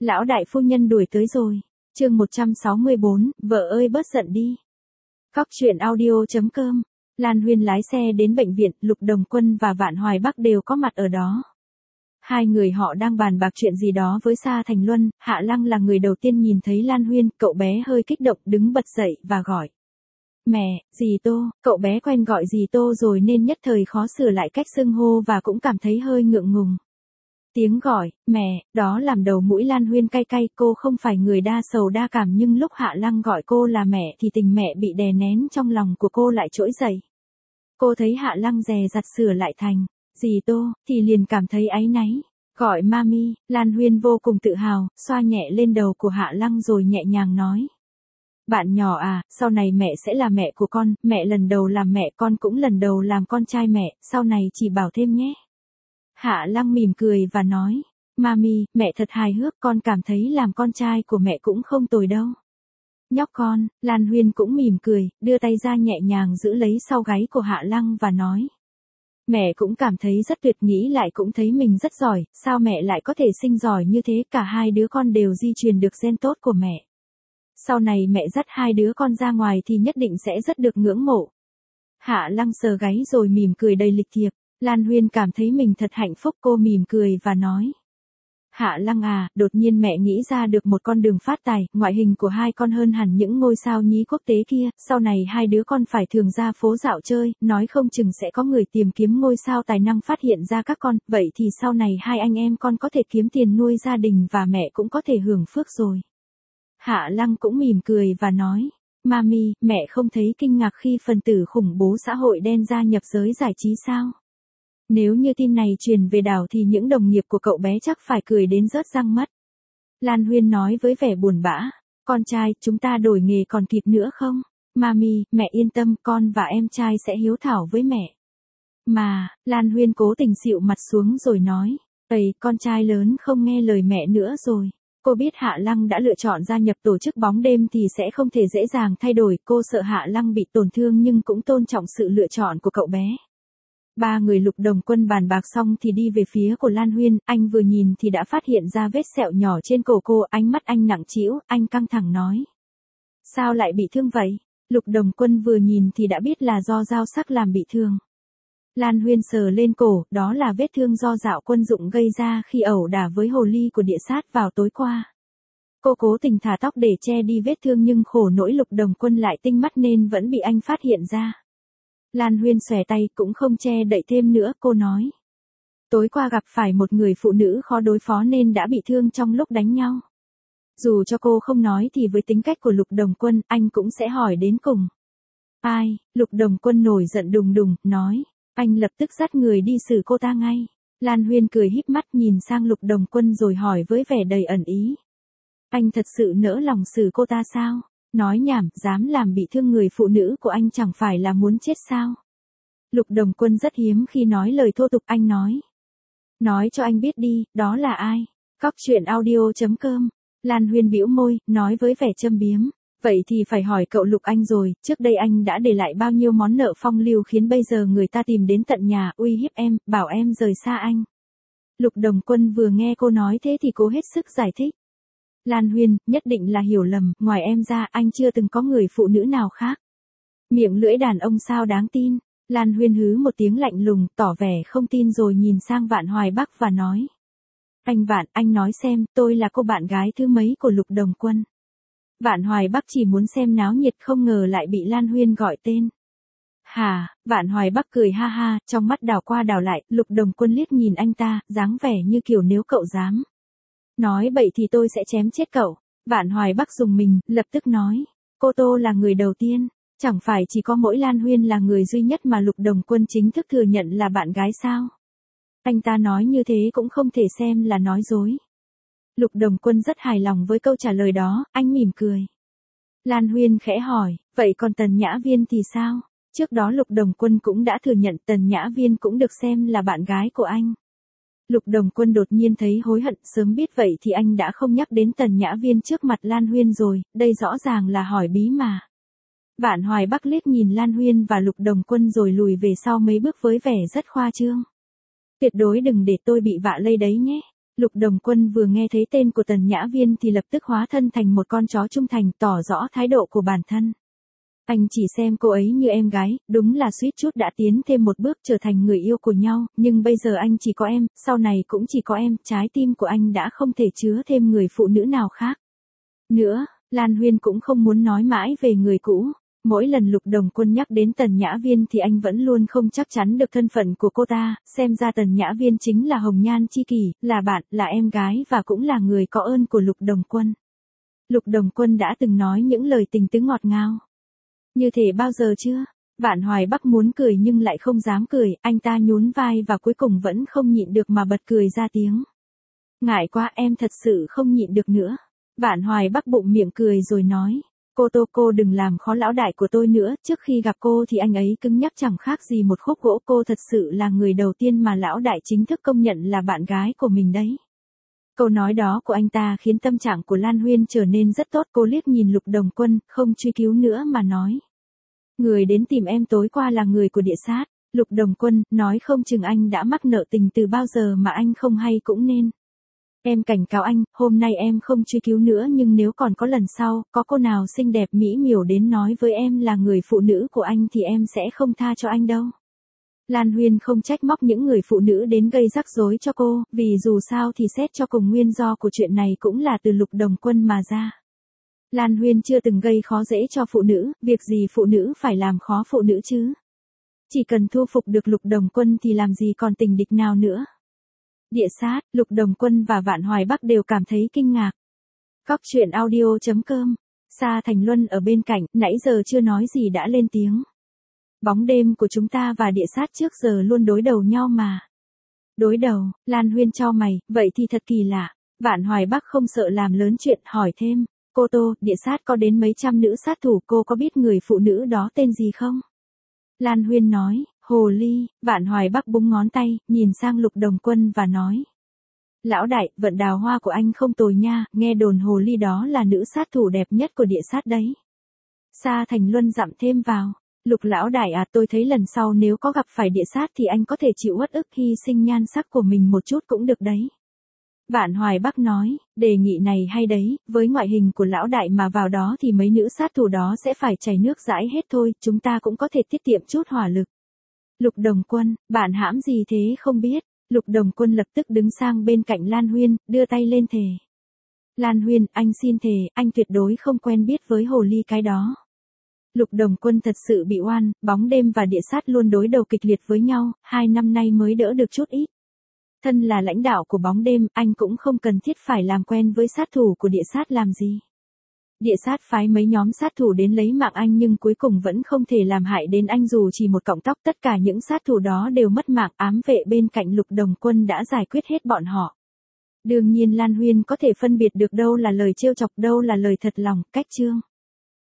Lão đại phu nhân đuổi tới rồi. Chương 164, vợ ơi bớt giận đi. Cóc truyện audio.com. Lan Huyên lái xe đến bệnh viện, Lục Đồng Quân và Vạn Hoài Bắc đều có mặt ở đó. Hai người họ đang bàn bạc chuyện gì đó với Sa Thành Luân. Hạ Lăng là người đầu tiên nhìn thấy Lan Huyên, cậu bé hơi kích động đứng bật dậy và gọi. Mẹ, dì Tô. Cậu bé quen gọi dì Tô rồi nên nhất thời khó sửa lại cách xưng hô và cũng cảm thấy hơi ngượng ngùng. Tiếng gọi, mẹ, đó làm đầu mũi Lan Huyên cay cay. Cô không phải người đa sầu đa cảm, nhưng lúc Hạ Lăng gọi cô là mẹ thì tình mẹ bị đè nén trong lòng của cô lại trỗi dậy. Cô thấy Hạ Lăng dè dặt sửa lại thành dì Tô thì liền cảm thấy áy náy. Gọi mami. Lan Huyên vô cùng tự hào, xoa nhẹ lên đầu của Hạ Lăng rồi nhẹ nhàng nói. Bạn nhỏ à, sau này mẹ sẽ là mẹ của con, mẹ lần đầu làm mẹ, con cũng lần đầu làm con trai mẹ, sau này chỉ bảo thêm nhé. Hạ Lăng mỉm cười và nói, mami, mẹ thật hài hước, con cảm thấy làm con trai của mẹ cũng không tồi đâu. Nhóc con. Lan Huyên cũng mỉm cười, đưa tay ra nhẹ nhàng giữ lấy sau gáy của Hạ Lăng và nói. Mẹ cũng cảm thấy rất tuyệt, nghĩ lại cũng thấy mình rất giỏi, sao mẹ lại có thể sinh giỏi như thế, cả hai đứa con đều di truyền được gen tốt của mẹ. Sau này mẹ dắt hai đứa con ra ngoài thì nhất định sẽ rất được ngưỡng mộ. Hạ Lăng sờ gáy rồi mỉm cười đầy lịch thiệp. Lan Huyên cảm thấy mình thật hạnh phúc, cô mỉm cười và nói. Hạ Lăng à, đột nhiên mẹ nghĩ ra được một con đường phát tài, ngoại hình của hai con hơn hẳn những ngôi sao nhí quốc tế kia, sau này hai đứa con phải thường ra phố dạo chơi, nói không chừng sẽ có người tìm kiếm ngôi sao tài năng phát hiện ra các con, vậy thì sau này hai anh em con có thể kiếm tiền nuôi gia đình và mẹ cũng có thể hưởng phước rồi. Hạ Lăng cũng mỉm cười và nói, mami, mẹ không thấy kinh ngạc khi phần tử khủng bố xã hội đen gia nhập giới giải trí sao? Nếu như tin này truyền về đảo thì những đồng nghiệp của cậu bé chắc phải cười đến rớt răng mất. Lan Huyên nói với vẻ buồn bã, con trai, chúng ta đổi nghề còn kịp nữa không? Mami, mẹ yên tâm, con và em trai sẽ hiếu thảo với mẹ. Mà, Lan Huyên cố tình xịu mặt xuống rồi nói, ầy, con trai lớn không nghe lời mẹ nữa rồi. Cô biết Hạ Lăng đã lựa chọn gia nhập tổ chức bóng đêm thì sẽ không thể dễ dàng thay đổi, cô sợ Hạ Lăng bị tổn thương nhưng cũng tôn trọng sự lựa chọn của cậu bé. Ba người Lục Đồng Quân bàn bạc xong thì đi về phía của Lan Huyên, anh vừa nhìn thì đã phát hiện ra vết sẹo nhỏ trên cổ cô, ánh mắt anh nặng trĩu, anh căng thẳng nói. Sao lại bị thương vậy? Lục Đồng Quân vừa nhìn thì đã biết là do dao sắc làm bị thương. Lan Huyên sờ lên cổ, đó là vết thương do Dạo Quân Dụng gây ra khi ẩu đả với hồ ly của địa sát vào tối qua. Cô cố tình thả tóc để che đi vết thương nhưng khổ nỗi Lục Đồng Quân lại tinh mắt nên vẫn bị anh phát hiện ra. Lan Huyên xòe tay cũng không che đậy thêm nữa, cô nói. Tối qua gặp phải một người phụ nữ khó đối phó nên đã bị thương trong lúc đánh nhau. Dù cho cô không nói thì với tính cách của Lục Đồng Quân, anh cũng sẽ hỏi đến cùng. Ai? Lục Đồng Quân nổi giận đùng đùng, nói. Anh lập tức dắt người đi xử cô ta ngay. Lan Huyên cười híp mắt nhìn sang Lục Đồng Quân rồi hỏi với vẻ đầy ẩn ý. Anh thật sự nỡ lòng xử cô ta sao? Nói nhảm, dám làm bị thương người phụ nữ của anh chẳng phải là muốn chết sao? Lục Đồng Quân rất hiếm khi nói lời thô tục, anh nói. Nói cho anh biết đi, đó là ai? Cóc truyện audio.com. Lan Huyên bĩu môi, nói với vẻ châm biếm. Vậy thì phải hỏi cậu Lục anh rồi, trước đây anh đã để lại bao nhiêu món nợ phong lưu khiến bây giờ người ta tìm đến tận nhà uy hiếp em, bảo em rời xa anh. Lục Đồng Quân vừa nghe cô nói thế thì cố hết sức giải thích. Lan Huyên, nhất định là hiểu lầm, ngoài em ra anh chưa từng có người phụ nữ nào khác. Miệng lưỡi đàn ông sao đáng tin. Lan Huyên hứ một tiếng lạnh lùng, tỏ vẻ không tin rồi nhìn sang Vạn Hoài Bắc và nói. Anh Vạn, anh nói xem, tôi là cô bạn gái thứ mấy của Lục Đồng Quân. Vạn Hoài Bắc chỉ muốn xem náo nhiệt không ngờ lại bị Lan Huyên gọi tên. Hà, Vạn Hoài Bắc cười ha ha, trong mắt đảo qua đảo lại, Lục Đồng Quân liếc nhìn anh ta, dáng vẻ như kiểu nếu cậu dám nói bậy thì tôi sẽ chém chết cậu. Vạn Hoài Bắc dùng mình, lập tức nói. Cô Tô là người đầu tiên, chẳng phải chỉ có mỗi Lan Huyên là người duy nhất mà Lục Đồng Quân chính thức thừa nhận là bạn gái sao? Anh ta nói như thế cũng không thể xem là nói dối. Lục Đồng Quân rất hài lòng với câu trả lời đó, anh mỉm cười. Lan Huyên khẽ hỏi, vậy còn Tần Nhã Viên thì sao? Trước đó Lục Đồng Quân cũng đã thừa nhận Tần Nhã Viên cũng được xem là bạn gái của anh. Lục Đồng Quân đột nhiên thấy hối hận, sớm biết vậy thì anh đã không nhắc đến Tần Nhã Viên trước mặt Lan Huyên rồi, đây rõ ràng là hỏi bí mà. Vạn Hoài Bắc liếc nhìn Lan Huyên và Lục Đồng Quân rồi lùi về sau mấy bước với vẻ rất khoa trương. Tuyệt đối đừng để tôi bị vạ lây đấy nhé. Lục Đồng Quân vừa nghe thấy tên của Tần Nhã Viên thì lập tức hóa thân thành một con chó trung thành, tỏ rõ thái độ của bản thân. Anh chỉ xem cô ấy như em gái, đúng là suýt chút đã tiến thêm một bước trở thành người yêu của nhau, nhưng bây giờ anh chỉ có em, sau này cũng chỉ có em, trái tim của anh đã không thể chứa thêm người phụ nữ nào khác. Nữa, Lan Huyên cũng không muốn nói mãi về người cũ. Mỗi lần Lục Đồng Quân nhắc đến Tần Nhã Viên thì anh vẫn luôn không chắc chắn được thân phận của cô ta, xem ra Tần Nhã Viên chính là hồng nhan chi kỷ, là bạn, là em gái và cũng là người có ơn của Lục Đồng Quân. Lục Đồng Quân đã từng nói những lời tình tứ ngọt ngào. Như thể bao giờ chưa? Vạn Hoài Bắc muốn cười nhưng lại không dám cười, anh ta nhún vai và cuối cùng vẫn không nhịn được mà bật cười ra tiếng. Ngại quá, em thật sự không nhịn được nữa. Vạn Hoài Bắc bụng miệng cười rồi nói. Cô đừng làm khó lão đại của tôi nữa, trước khi gặp cô thì anh ấy cứng nhắc chẳng khác gì một khúc gỗ, cô thật sự là người đầu tiên mà lão đại chính thức công nhận là bạn gái của mình đấy. Câu nói đó của anh ta khiến tâm trạng của Lan Huyên trở nên rất tốt, cô liếc nhìn Lục Đồng Quân, không truy cứu nữa mà nói. Người đến tìm em tối qua là người của địa sát. Lục Đồng Quân, nói không chừng anh đã mắc nợ tình từ bao giờ mà anh không hay cũng nên. Em cảnh cáo anh, hôm nay em không truy cứu nữa nhưng nếu còn có lần sau, có cô nào xinh đẹp mỹ miều đến nói với em là người phụ nữ của anh thì em sẽ không tha cho anh đâu. Lan Huyên không trách móc những người phụ nữ đến gây rắc rối cho cô, vì dù sao thì xét cho cùng nguyên do của chuyện này cũng là từ Lục Đồng Quân mà ra. Lan Huyên chưa từng gây khó dễ cho phụ nữ, việc gì phụ nữ phải làm khó phụ nữ chứ. Chỉ cần thu phục được Lục Đồng Quân thì làm gì còn tình địch nào nữa. Địa sát, Lục Đồng Quân và Vạn Hoài Bắc đều cảm thấy kinh ngạc. Cóc truyện audio.com. Sa Thành Luân ở bên cạnh, nãy giờ chưa nói gì đã lên tiếng. Bóng đêm của chúng ta và địa sát trước giờ luôn đối đầu nhau mà. Đối đầu, Lan Huyên chau mày, vậy thì thật kỳ lạ. Vạn Hoài Bắc không sợ làm lớn chuyện, hỏi thêm. Cô Tô, địa sát có đến mấy trăm nữ sát thủ, cô có biết người phụ nữ đó tên gì không? Lan Huyên nói, Hồ Ly. Vạn Hoài Bắc búng ngón tay, nhìn sang Lục Đồng Quân và nói. Lão đại, vận đào hoa của anh không tồi nha, nghe đồn Hồ Ly đó là nữ sát thủ đẹp nhất của địa sát đấy. Sa Thành Luân dặm thêm vào. Lục lão đại à, tôi thấy lần sau nếu có gặp phải địa sát thì anh có thể chịu uất ức hy sinh nhan sắc của mình một chút cũng được đấy. Vạn Hoài Bắc nói, đề nghị này hay đấy, với ngoại hình của lão đại mà vào đó thì mấy nữ sát thủ đó sẽ phải chảy nước dãi hết thôi, chúng ta cũng có thể tiết kiệm chút hỏa lực. Lục Đồng Quân, bạn hãm gì thế không biết? Lục Đồng Quân lập tức đứng sang bên cạnh Lan Huyên, đưa tay lên thề. Lan Huyên, anh xin thề, anh tuyệt đối không quen biết với hồ ly cái đó. Lục Đồng Quân thật sự bị oan, bóng đêm và địa sát luôn đối đầu kịch liệt với nhau, 2 năm nay mới đỡ được chút ít. Thân là lãnh đạo của bóng đêm, anh cũng không cần thiết phải làm quen với sát thủ của địa sát làm gì. Địa sát phái mấy nhóm sát thủ đến lấy mạng anh nhưng cuối cùng vẫn không thể làm hại đến anh dù chỉ một cọng tóc, tất cả những sát thủ đó đều mất mạng, ám vệ bên cạnh Lục Đồng Quân đã giải quyết hết bọn họ. Đương nhiên Lan Huyên có thể phân biệt được đâu là lời trêu chọc, đâu là lời thật lòng, cách chương.